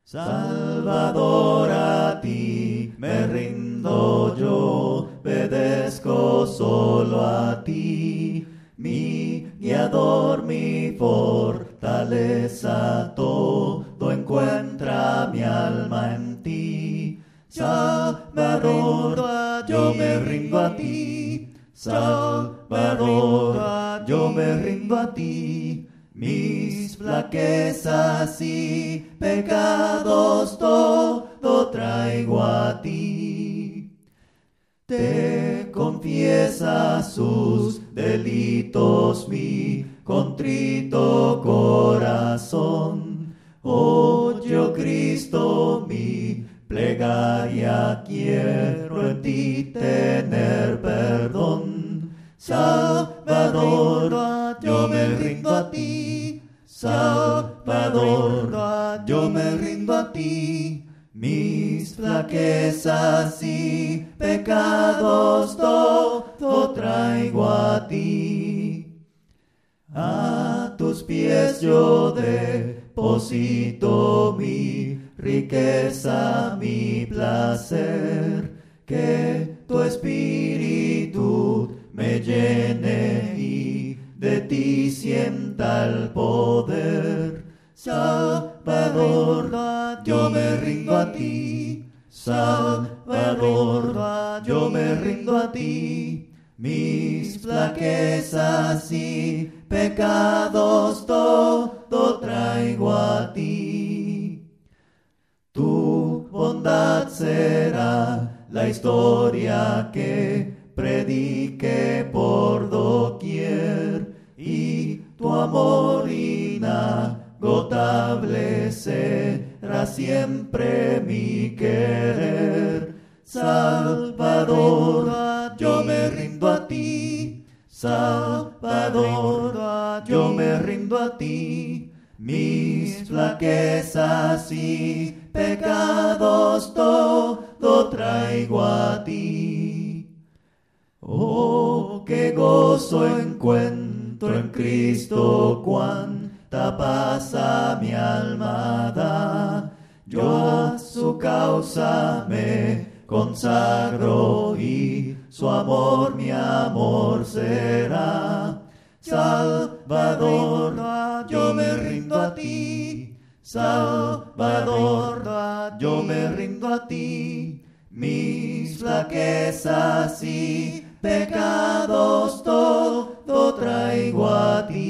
Salvador, a ti me rindo yo, obedezco solo a ti, mi guiador, mi fortaleza, todo encuentra mi alma en ti. Salvador, yo me rindo a ti, Salvador, yo me rindo a ti. Mis flaquezas y pecados todo traigo a ti. Te confiesa sus delitos mi contrito corazón. Oye, oh Cristo, mi plegaria, quiero en ti tener perdón. Salvador, yo me rindo a ti, Salvador, yo me rindo a ti. Mis flaquezas y pecados todo traigo a ti. A tus pies yo deposito mi riqueza, mi placer, que tu espíritu me llene y de ti sienta el poder. Salvador, yo me rindo a ti, Salvador, yo me rindo a ti. Mis flaquezas y pecados todo traigo a ti. Tu bondad será la historia que predique por doquier, y tu amor inagotable será siempre mi querer. Salvador, yo me rindo a ti, Salvador, yo me rindo a ti. Mis flaquezas y pecados todo traigo a ti. Oh, qué gozo encuentro en Cristo, cuánta paz a mi alma da. Yo a su causa me consagro y su amor mi amor será. Salvador, yo me rindo a ti, Salvador, yo me rindo a ti. Mis flaquezas y pecados todo traigo a ti.